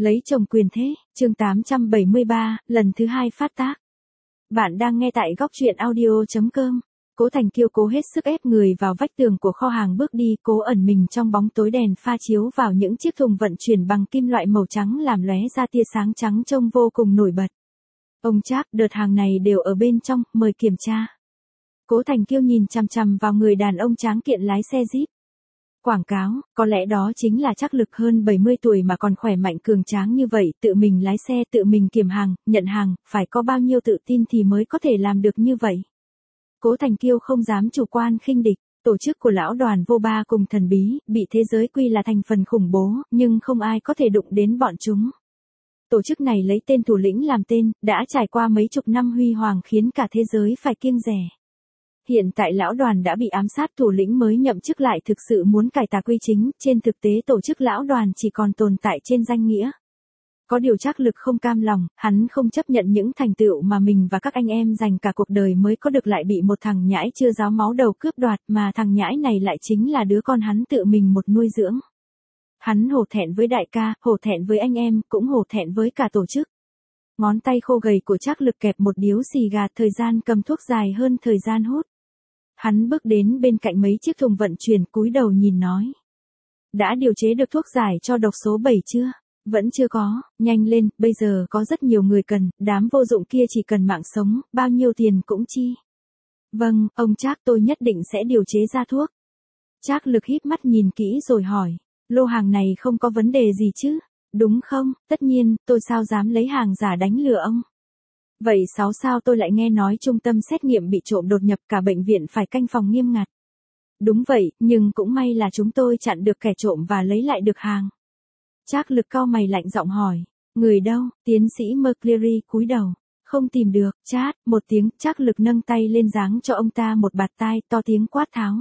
Lấy chồng quyền thế, chương 873, lần thứ 2 phát tác. Bạn đang nghe tại góc truyện audio.com. Cố Thành Kiêu cố hết sức ép người vào vách tường của kho hàng bước đi, cố ẩn mình trong bóng tối đèn pha chiếu vào những chiếc thùng vận chuyển bằng kim loại màu trắng làm lóe ra tia sáng trắng trông vô cùng nổi bật. Ông Trác, đợt hàng này đều ở bên trong, mời kiểm tra. Cố Thành Kiêu nhìn chằm chằm vào người đàn ông tráng kiện lái xe Jeep. Quảng cáo, có lẽ đó chính là Trác Lực hơn 70 tuổi mà còn khỏe mạnh cường tráng như vậy, tự mình lái xe, tự mình kiểm hàng, nhận hàng, phải có bao nhiêu tự tin thì mới có thể làm được như vậy. Cố Thành Kiêu không dám chủ quan khinh địch, tổ chức của lão đoàn vô ba cùng thần bí, bị thế giới quy là thành phần khủng bố, nhưng không ai có thể đụng đến bọn chúng. Tổ chức này lấy tên thủ lĩnh làm tên, đã trải qua mấy chục năm huy hoàng khiến cả thế giới phải kiêng dè. Hiện tại lão đoàn đã bị ám sát, thủ lĩnh mới nhậm chức lại thực sự muốn cải tà quy chính, trên thực tế tổ chức lão đoàn chỉ còn tồn tại trên danh nghĩa. Có điều Trác Lực không cam lòng, hắn không chấp nhận những thành tựu mà mình và các anh em dành cả cuộc đời mới có được lại bị một thằng nhãi chưa ráo máu đầu cướp đoạt, mà thằng nhãi này lại chính là đứa con hắn tự mình một nuôi dưỡng. Hắn hổ thẹn với đại ca, hổ thẹn với anh em, cũng hổ thẹn với cả tổ chức. Ngón tay khô gầy của Trác Lực kẹp một điếu xì gà, thời gian cầm thuốc dài hơn thời gian hút. Hắn bước đến bên cạnh mấy chiếc thùng vận chuyển, cúi đầu nhìn nói. Đã điều chế được thuốc giải cho độc số 7 chưa? Vẫn chưa có, nhanh lên, bây giờ có rất nhiều người cần, đám vô dụng kia chỉ cần mạng sống, bao nhiêu tiền cũng chi. Vâng, ông Trác, tôi nhất định sẽ điều chế ra thuốc. Trác Lực híp mắt nhìn kỹ rồi hỏi, lô hàng này không có vấn đề gì chứ? Đúng không? Tất nhiên, tôi sao dám lấy hàng giả đánh lừa ông. Vậy sao tôi lại nghe nói trung tâm xét nghiệm bị trộm đột nhập, cả bệnh viện phải canh phòng nghiêm ngặt. Đúng vậy, nhưng cũng may là chúng tôi chặn được kẻ trộm và lấy lại được hàng. Trác Lực cau mày lạnh giọng hỏi, người đâu? Tiến sĩ McCleary cúi đầu, không tìm được. Chát, một tiếng, Trác Lực nâng tay lên giáng cho ông ta một bạt tai, to tiếng quát tháo.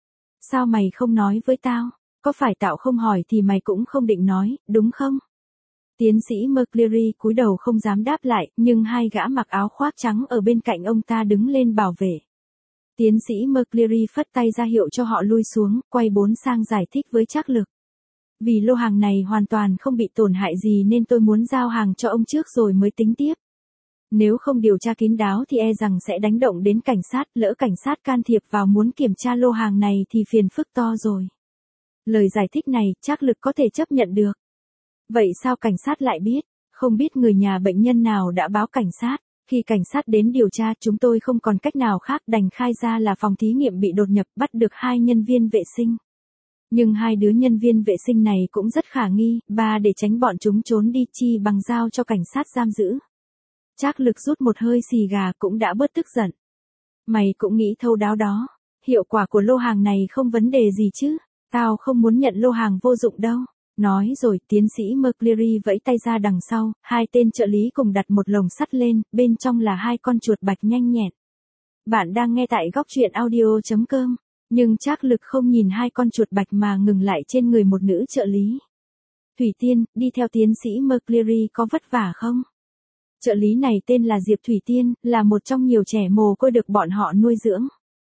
Sao mày không nói với tao? Có phải tao không hỏi thì mày cũng không định nói, đúng không? Tiến sĩ McCleary cúi đầu không dám đáp lại, nhưng hai gã mặc áo khoác trắng ở bên cạnh ông ta đứng lên bảo vệ. Tiến sĩ McCleary phất tay ra hiệu cho họ lui xuống, quay bốn sang giải thích với Trác Lực. Vì lô hàng này hoàn toàn không bị tổn hại gì nên tôi muốn giao hàng cho ông trước rồi mới tính tiếp. Nếu không điều tra kín đáo thì e rằng sẽ đánh động đến cảnh sát, lỡ cảnh sát can thiệp vào muốn kiểm tra lô hàng này thì phiền phức to rồi. Lời giải thích này, Trác Lực có thể chấp nhận được. Vậy sao cảnh sát lại biết? Không biết người nhà bệnh nhân nào đã báo cảnh sát. Khi cảnh sát đến điều tra, chúng tôi không còn cách nào khác đành khai ra là phòng thí nghiệm bị đột nhập, bắt được 2 nhân viên vệ sinh. Nhưng 2 đứa nhân viên vệ sinh này cũng rất khả nghi, để tránh bọn chúng trốn đi chi bằng giao cho cảnh sát giam giữ. Trác Lực rút một hơi xì gà cũng đã bớt tức giận. Mày cũng nghĩ thấu đáo đó. Hiệu quả của lô hàng này không vấn đề gì chứ. Tao không muốn nhận lô hàng vô dụng đâu. Nói rồi, tiến sĩ McCleary vẫy tay ra đằng sau, 2 tên trợ lý cùng đặt một lồng sắt lên, bên trong là 2 con chuột bạch nhanh nhẹn. Bạn đang nghe tại góc truyện audio.com, nhưng Trác Lực không nhìn 2 con chuột bạch mà ngừng lại trên người một nữ trợ lý. Thủy Tiên, đi theo tiến sĩ McCleary có vất vả không? Trợ lý này tên là Diệp Thủy Tiên, là một trong nhiều trẻ mồ côi được bọn họ nuôi dưỡng.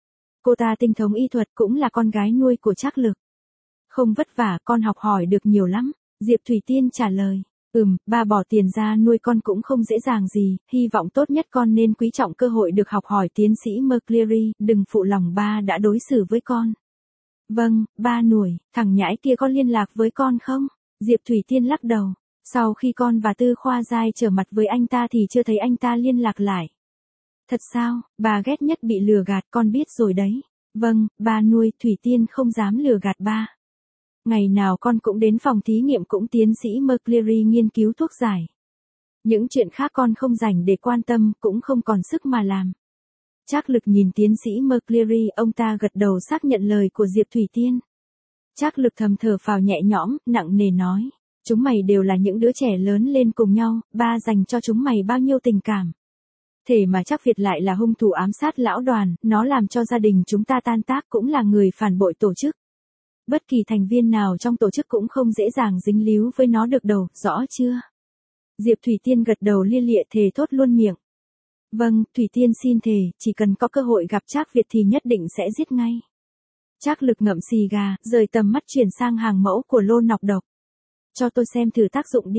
Cô ta tinh thông y thuật, cũng là con gái nuôi của Trác Lực. Không vất vả, con học hỏi được nhiều lắm. Diệp Thủy Tiên trả lời. Ba bỏ tiền ra nuôi con cũng không dễ dàng gì, hy vọng tốt nhất con nên quý trọng cơ hội được học hỏi. Tiến sĩ McCleary, đừng phụ lòng ba đã đối xử với con. Vâng, ba nuổi, thằng nhãi kia có liên lạc với con không? Diệp Thủy Tiên lắc đầu. Sau khi con và Tư Khoa Giai trở mặt với anh ta thì chưa thấy anh ta liên lạc lại. Thật sao? Bà ghét nhất bị lừa gạt, con biết rồi đấy. Vâng, ba nuôi, Thủy Tiên không dám lừa gạt ba. Ngày nào con cũng đến phòng thí nghiệm cũng tiến sĩ McCleary nghiên cứu thuốc giải. Những chuyện khác con không rảnh để quan tâm, cũng không còn sức mà làm. Trác Lực nhìn tiến sĩ McCleary, ông ta gật đầu xác nhận lời của Diệp Thủy Tiên. Trác Lực thầm thở phào nhẹ nhõm, nặng nề nói. Chúng mày đều là những đứa trẻ lớn lên cùng nhau, ba dành cho chúng mày bao nhiêu tình cảm. Thế mà Trác Việt lại là hung thủ ám sát lão đoàn, nó làm cho gia đình chúng ta tan tác, cũng là người phản bội tổ chức. Bất kỳ thành viên nào trong tổ chức cũng không dễ dàng dính líu với nó được đâu, rõ chưa? Diệp Thủy Tiên gật đầu lia lịa thề thốt luôn miệng. Vâng, Thủy Tiên xin thề, chỉ cần có cơ hội gặp Trác Việt thì nhất định sẽ giết ngay. Trác Lực ngậm xì gà, rời tầm mắt chuyển sang hàng mẫu của lô nọc độc. Cho tôi xem thử tác dụng đi.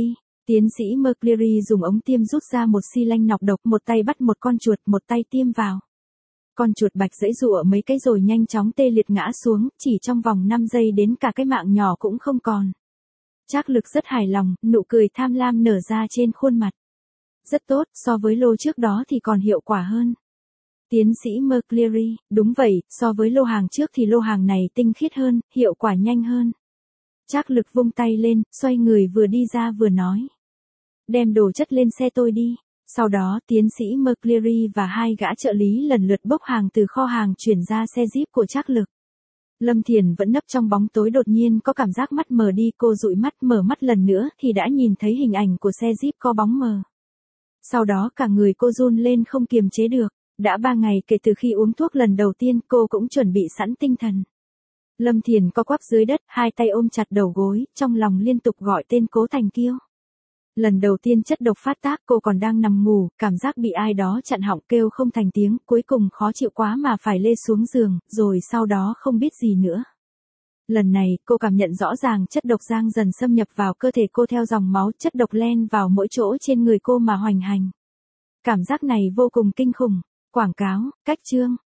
Tiến sĩ Mercury dùng ống tiêm rút ra một xi lanh nọc độc, một tay bắt một con chuột, một tay tiêm vào. Con chuột bạch giãy giụa mấy cái rồi nhanh chóng tê liệt ngã xuống, chỉ trong vòng 5 giây đến cả cái mạng nhỏ cũng không còn. Trác Lực rất hài lòng, nụ cười tham lam nở ra trên khuôn mặt. Rất tốt, so với lô trước đó thì còn hiệu quả hơn. Tiến sĩ Mercury, đúng vậy, so với lô hàng trước thì lô hàng này tinh khiết hơn, hiệu quả nhanh hơn. Trác Lực vung tay lên, xoay người vừa đi ra vừa nói. Đem đồ chất lên xe tôi đi. Sau đó tiến sĩ Mercury và hai gã trợ lý lần lượt bốc hàng từ kho hàng chuyển ra xe Jeep của Trác Lực. Lâm Thiền vẫn nấp trong bóng tối, đột nhiên có cảm giác mắt mờ đi, cô dụi mắt, mở mắt lần nữa thì đã nhìn thấy hình ảnh của xe Jeep có bóng mờ. Sau đó cả người cô run lên không kiềm chế được. Đã 3 ngày kể từ khi uống thuốc lần đầu tiên, cô cũng chuẩn bị sẵn tinh thần. Lâm Thiền co quắp dưới đất, hai tay ôm chặt đầu gối, trong lòng liên tục gọi tên Cố Thành Kiêu. Lần đầu tiên chất độc phát tác, cô còn đang nằm ngủ, cảm giác bị ai đó chặn họng, kêu không thành tiếng, cuối cùng khó chịu quá mà phải lê xuống giường, rồi sau đó không biết gì nữa. Lần này, cô cảm nhận rõ ràng chất độc giang dần xâm nhập vào cơ thể cô theo dòng máu, chất độc len vào mỗi chỗ trên người cô mà hoành hành. Cảm giác này vô cùng kinh khủng. Quảng cáo, cách chương.